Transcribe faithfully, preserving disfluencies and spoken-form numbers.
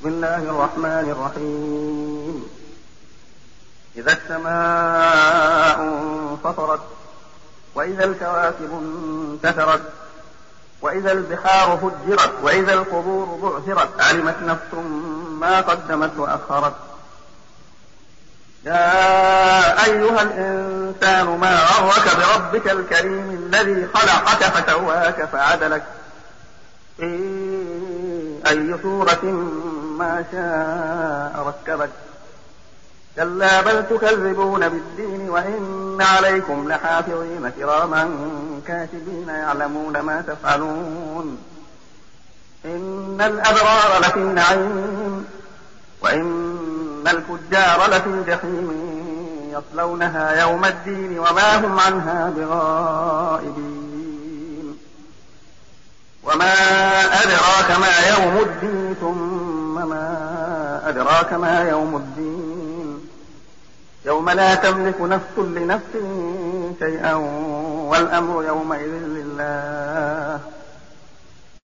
بسم الله الرحمن الرحيم. إذا السماء انفطرت وإذا الكواكب انتثرت وإذا البحار فجرت وإذا القبور بعثرت علمت نفس ما قدمت وأخرت. يا أيها الإنسان ما غرك بربك الكريم الذي خلقك فسواك فعدلك في أي صورة ما شاء ركبك. كلا بل تكذبون بالدين وإن عليكم لحافظين كراما كاتبين يعلمون ما تفعلون. إن الأبرار لفي نعيم وإن الفجار لفي جحيم يصلونها يوم الدين وما هم عنها بغائبين. وما أدراك ما يوم الدين ثم ما أدراك ما يوم الدين يوم لا تملك نفس لنفس شيئا والأمر يومئذ لله